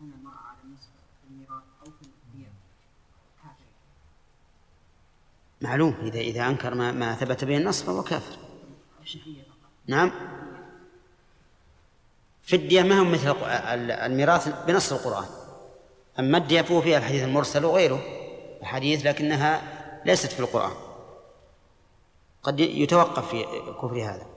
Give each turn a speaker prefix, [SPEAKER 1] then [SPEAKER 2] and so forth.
[SPEAKER 1] تكون المرأة على النصف في الميراث أو في الدية كافر؟
[SPEAKER 2] معلوم إذا أنكر ما ثبت به النص فهو كافر. نعم. في الدية ما هم مثل الميراث بنص القرآن، أما الدية فهو فيها الحديث المرسل وغيره الحديث، لكنها ليست في القرآن، قد يتوقف في كفر هذا.